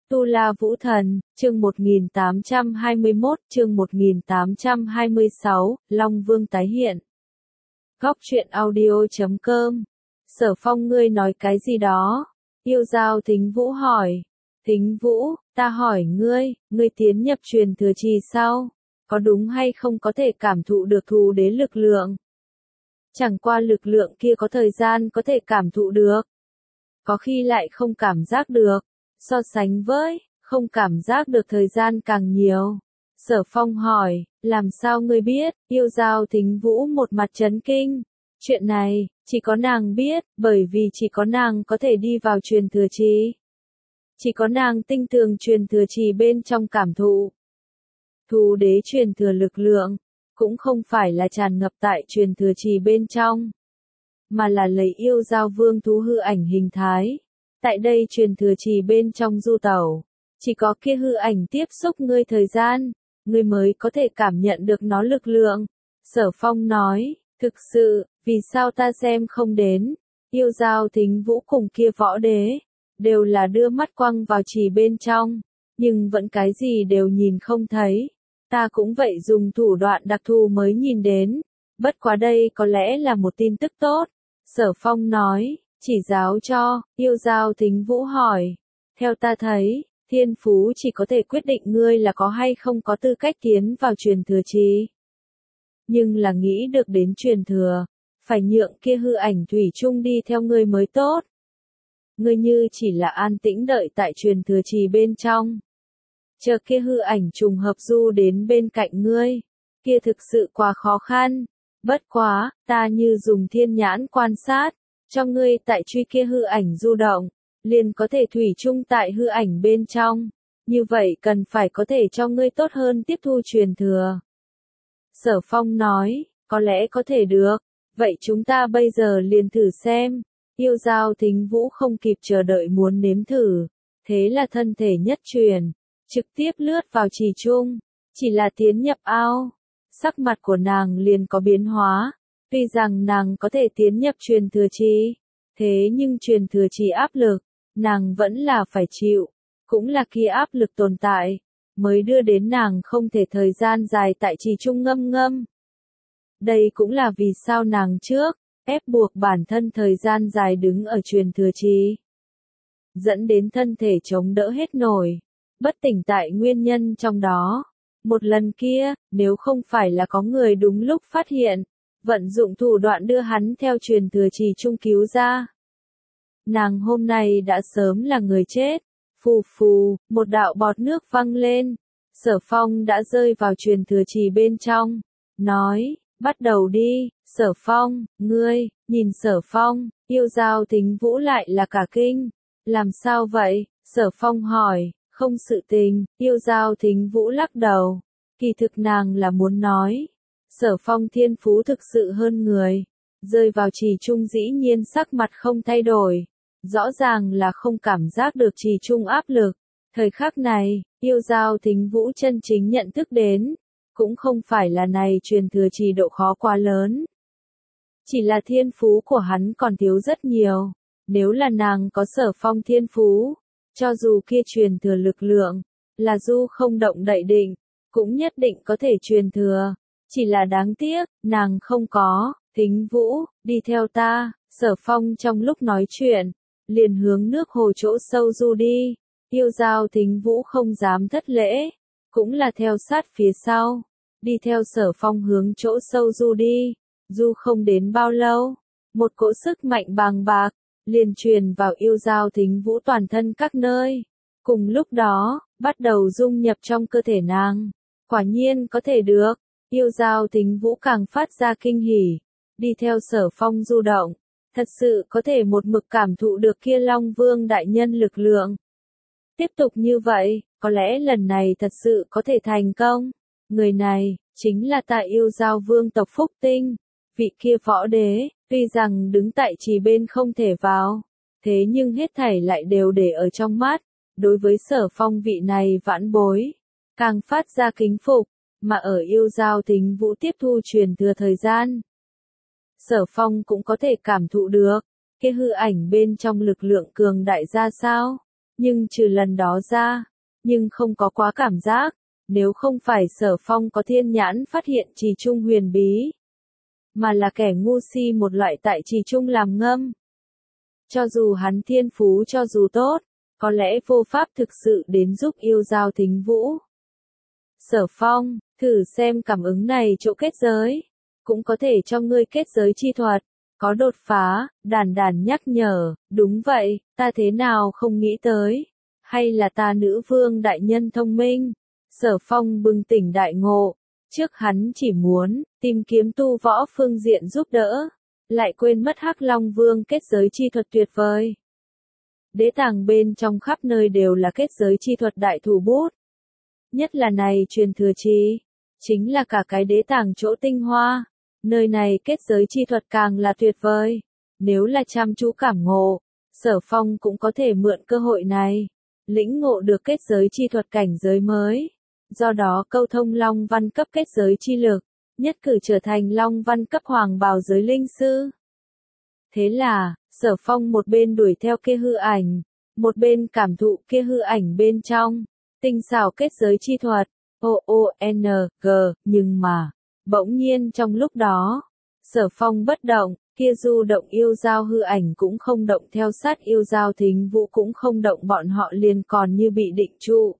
Tu La Vũ Thần, chương 1821, chương 1826, Long Vương tái hiện. Góc truyện audio.com. Sở Phong, ngươi nói cái gì đó? Yêu Giao Thính Vũ hỏi. Thính Vũ, ta hỏi ngươi tiến nhập truyền thừa trì sao? Có đúng hay không có thể cảm thụ được thù đế lực lượng? Chẳng qua lực lượng kia có thời gian có thể cảm thụ được. Có khi lại không cảm giác được. So sánh với, không cảm giác được thời gian càng nhiều. Sở Phong hỏi, làm sao ngươi biết? Yêu Giao Thính Vũ một mặt chấn kinh. Chuyện này, chỉ có nàng biết, bởi vì chỉ có nàng có thể đi vào truyền thừa trì. Chỉ có nàng tinh tường truyền thừa trì bên trong cảm thụ. Thù đế truyền thừa lực lượng, cũng không phải là tràn ngập tại truyền thừa trì bên trong, mà là lấy yêu giao vương thú hư ảnh hình thái. Tại đây truyền thừa trì bên trong du tẩu, chỉ có kia hư ảnh tiếp xúc ngươi thời gian, ngươi mới có thể cảm nhận được nó lực lượng. Sở Phong nói, thực sự, vì sao ta xem không đến? Yêu Giao Thính Vũ cùng kia võ đế, đều là đưa mắt quăng vào trì bên trong, nhưng vẫn cái gì đều nhìn không thấy. Ta cũng vậy dùng thủ đoạn đặc thù mới nhìn đến, bất quá đây có lẽ là một tin tức tốt. Sở Phong nói, chỉ giáo cho. Yêu Giao Thính Vũ hỏi, theo ta thấy, thiên phú chỉ có thể quyết định ngươi là có hay không có tư cách tiến vào truyền thừa trì. Nhưng là nghĩ được đến truyền thừa, phải nhượng kia hư ảnh thủy chung đi theo ngươi mới tốt. Ngươi như chỉ là an tĩnh đợi tại truyền thừa trì bên trong, chờ kia hư ảnh trùng hợp du đến bên cạnh ngươi, kia thực sự quá khó khăn. Bất quá, ta như dùng thiên nhãn quan sát, cho ngươi tại truy kia hư ảnh du động, liền có thể thủy chung tại hư ảnh bên trong. Như vậy cần phải có thể cho ngươi tốt hơn tiếp thu truyền thừa. Sở Phong nói, có lẽ có thể được, vậy chúng ta bây giờ liền thử xem. Yêu Giao Thính Vũ không kịp chờ đợi muốn nếm thử, thế là thân thể nhất truyền, trực tiếp lướt vào trì chung, chỉ là tiến nhập ao. Sắc mặt của nàng liền có biến hóa, tuy rằng nàng có thể tiến nhập truyền thừa trì, thế nhưng truyền thừa trì áp lực, nàng vẫn là phải chịu, cũng là kia áp lực tồn tại, mới đưa đến nàng không thể thời gian dài tại trì chung ngâm ngâm. Đây cũng là vì sao nàng trước, ép buộc bản thân thời gian dài đứng ở truyền thừa trì, dẫn đến thân thể chống đỡ hết nổi, bất tỉnh tại nguyên nhân trong đó. Một lần kia, nếu không phải là có người đúng lúc phát hiện, vận dụng thủ đoạn đưa hắn theo truyền thừa trì chung cứu ra, nàng hôm nay đã sớm là người chết. Phù phù, một đạo bọt nước văng lên. Sở Phong đã rơi vào truyền thừa trì bên trong, nói, bắt đầu đi. Sở Phong, ngươi, nhìn Sở Phong, Yêu Giao Thính Vũ lại là cả kinh. Làm sao vậy? Sở Phong hỏi. Không sự tình. Yêu Giao Thính Vũ lắc đầu. Kỳ thực nàng là muốn nói, Sở Phong thiên phú thực sự hơn người. Rơi vào trì chung dĩ nhiên sắc mặt không thay đổi, rõ ràng là không cảm giác được trì chung áp lực. Thời khắc này, Yêu Giao Thính Vũ chân chính nhận thức đến, cũng không phải là này truyền thừa trì độ khó quá lớn, chỉ là thiên phú của hắn còn thiếu rất nhiều. Nếu là nàng có Sở Phong thiên phú, cho dù kia truyền thừa lực lượng là du không động đậy định, cũng nhất định có thể truyền thừa. Chỉ là đáng tiếc, nàng không có. Thính Vũ, đi theo ta. Sở Phong trong lúc nói chuyện, liền hướng nước hồ chỗ sâu du đi. Yêu Giao Thính Vũ không dám thất lễ, cũng là theo sát phía sau, đi theo Sở Phong hướng chỗ sâu du đi. Du không đến bao lâu, một cỗ sức mạnh bàng bạc liền truyền vào Yêu Giao Thính Vũ toàn thân các nơi. Cùng lúc đó, bắt đầu dung nhập trong cơ thể nàng. Quả nhiên có thể được. Yêu Giao Thính Vũ càng phát ra kinh hỉ, đi theo Sở Phong du động, thật sự có thể một mực cảm thụ được kia Long Vương đại nhân lực lượng. Tiếp tục như vậy, có lẽ lần này thật sự có thể thành công. Người này, chính là tại Yêu Giao Vương tộc Phúc Tinh, vị kia võ đế, tuy rằng đứng tại trì bên không thể vào, thế nhưng hết thảy lại đều để ở trong mắt. Đối với Sở Phong vị này vãn bối, càng phát ra kính phục, mà ở Yêu Giao Thính Vũ tiếp thu truyền thừa thời gian, Sở Phong cũng có thể cảm thụ được, cái hư ảnh bên trong lực lượng cường đại ra sao. Nhưng trừ lần đó ra, nhưng không có quá cảm giác, nếu không phải Sở Phong có thiên nhãn phát hiện trì trung huyền bí, mà là kẻ ngu si một loại tại trì trung làm ngâm. Cho dù hắn thiên phú cho dù tốt, có lẽ vô pháp thực sự đến giúp yêu giao thính vũ. Sở Phong, thử xem cảm ứng này chỗ kết giới, cũng có thể cho ngươi kết giới chi thuật, có đột phá, Đàn Đàn nhắc nhở, đúng vậy, ta thế nào không nghĩ tới, hay là ta nữ vương đại nhân thông minh. Sở Phong bừng tỉnh đại ngộ, trước hắn chỉ muốn tìm kiếm tu võ phương diện giúp đỡ, lại quên mất Hắc Long Vương kết giới chi thuật tuyệt vời. Đế tàng bên trong khắp nơi đều là kết giới chi thuật đại thủ bút. Nhất là này truyền thừa chi, chính là cả cái đế tàng chỗ tinh hoa. Nơi này kết giới chi thuật càng là tuyệt vời. Nếu là chăm chú cảm ngộ, Sở Phong cũng có thể mượn cơ hội này, lĩnh ngộ được kết giới chi thuật cảnh giới mới. Do đó câu thông Long Văn cấp kết giới chi lực, nhất cử trở thành Long Văn cấp hoàng bào giới linh sư. Thế là, Sở Phong một bên đuổi theo kia hư ảnh, một bên cảm thụ kia hư ảnh bên trong, tinh xảo kết giới chi thuật, OONG, nhưng mà, bỗng nhiên trong lúc đó, Sở Phong bất động, kia du động yêu giao hư ảnh cũng không động theo sát yêu giao thính vũ cũng không động, bọn họ liền còn như bị định trụ.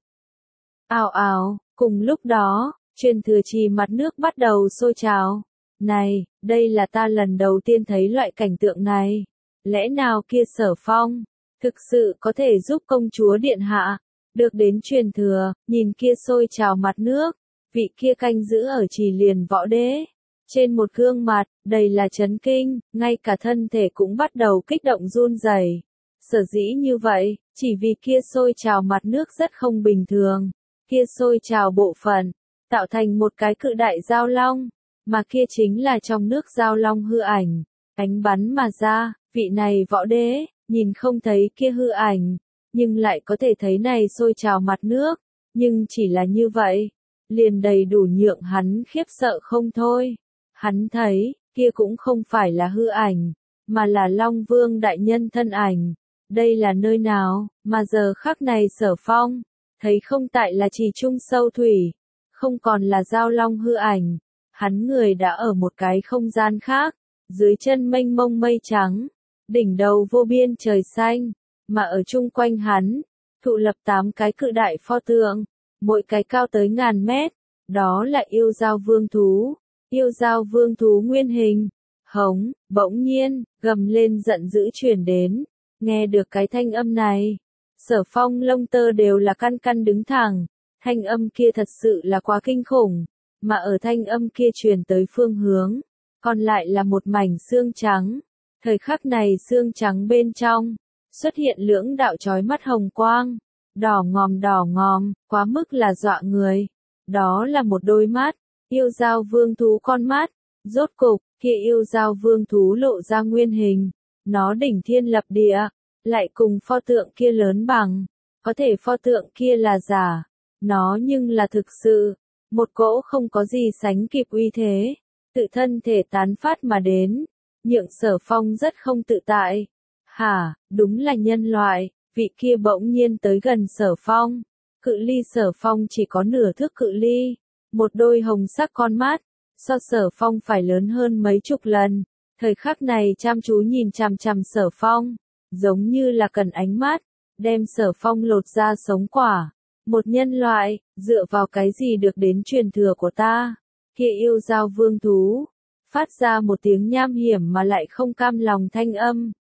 Ào ào, cùng lúc đó, truyền thừa trì mặt nước bắt đầu sôi trào. Này, đây là ta lần đầu tiên thấy loại cảnh tượng này. Lẽ nào kia Sở Phong, thực sự có thể giúp công chúa điện hạ, được đến truyền thừa, nhìn kia sôi trào mặt nước, vị kia canh giữ ở trì liền võ đế. Trên một gương mặt, đầy là chấn kinh, ngay cả thân thể cũng bắt đầu kích động run rẩy. Sở dĩ như vậy, chỉ vì kia sôi trào mặt nước rất không bình thường. Kia sôi trào bộ phận, tạo thành một cái cự đại giao long, mà kia chính là trong nước giao long hư ảnh, ánh bắn mà ra, vị này võ đế, nhìn không thấy kia hư ảnh, nhưng lại có thể thấy này sôi trào mặt nước, nhưng chỉ là như vậy, liền đầy đủ nhượng hắn khiếp sợ không thôi. Hắn thấy, kia cũng không phải là hư ảnh, mà là Long Vương đại nhân thân ảnh. Đây là nơi nào, mà giờ khắc này Sở Phong, thấy không tại là trì trung sâu thủy, không còn là giao long hư ảnh, hắn người đã ở một cái không gian khác, dưới chân mênh mông mây trắng, đỉnh đầu vô biên trời xanh, mà ở chung quanh hắn, thụ lập 8 cái cự đại pho tượng, mỗi cái cao tới ngàn mét, đó là yêu giao vương thú. Yêu giao vương thú nguyên hình, hống, bỗng nhiên, gầm lên giận dữ truyền đến, nghe được cái thanh âm này. Sở Phong lông tơ đều là căn căn đứng thẳng, thanh âm kia thật sự là quá kinh khủng, mà ở thanh âm kia truyền tới phương hướng, còn lại là một mảnh xương trắng. Thời khắc này xương trắng bên trong, xuất hiện lưỡng đạo chói mắt hồng quang, đỏ ngòm, quá mức là dọa người. Đó là một đôi mắt. Yêu giao vương thú con mắt, rốt cục, kia yêu giao vương thú lộ ra nguyên hình, nó đỉnh thiên lập địa, lại cùng pho tượng kia lớn bằng, có thể pho tượng kia là giả, nó nhưng là thực sự, một cỗ không có gì sánh kịp uy thế, tự thân thể tán phát mà đến, nhượng Sở Phong rất không tự tại. Hả, đúng là nhân loại, vị kia bỗng nhiên tới gần Sở Phong, cự ly Sở Phong chỉ có nửa thước cự ly. Một đôi hồng sắc con mắt, so Sở Phong phải lớn hơn mấy chục lần, thời khắc này chăm chú nhìn chằm chằm Sở Phong, giống như là cần ánh mắt, đem Sở Phong lột ra sống quả. Một nhân loại, dựa vào cái gì được đến truyền thừa của ta? Kia yêu giao vương thú, phát ra một tiếng nham hiểm mà lại không cam lòng thanh âm.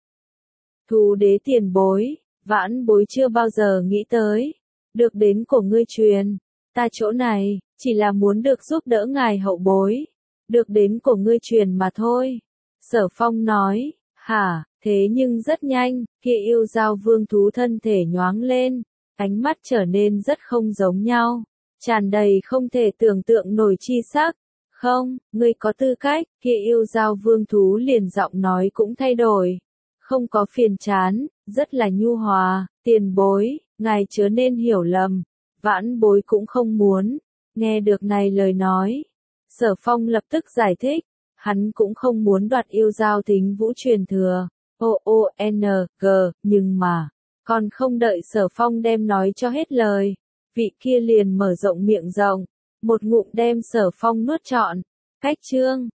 Thú đế tiền bối, vãn bối chưa bao giờ nghĩ tới, được đến của ngươi truyền, ta chỗ này, chỉ là muốn được giúp đỡ ngài hậu bối, được đến của ngươi truyền mà thôi. Sở Phong nói, hả, thế nhưng rất nhanh, kia yêu giao vương thú thân thể nhoáng lên, ánh mắt trở nên rất không giống nhau, tràn đầy không thể tưởng tượng nổi chi sắc. Không, ngươi có tư cách, kia yêu giao vương thú liền giọng nói cũng thay đổi, không có phiền chán, rất là nhu hòa, tiền bối, ngài chớ nên hiểu lầm, vãn bối cũng không muốn. Nghe được này lời nói, Sở Phong lập tức giải thích, hắn cũng không muốn đoạt yêu giao thính vũ truyền thừa, OONG, nhưng mà, Còn không đợi Sở Phong đem nói cho hết lời, vị kia liền mở rộng miệng rộng, một ngụm đem Sở Phong nuốt trọn. Cách chương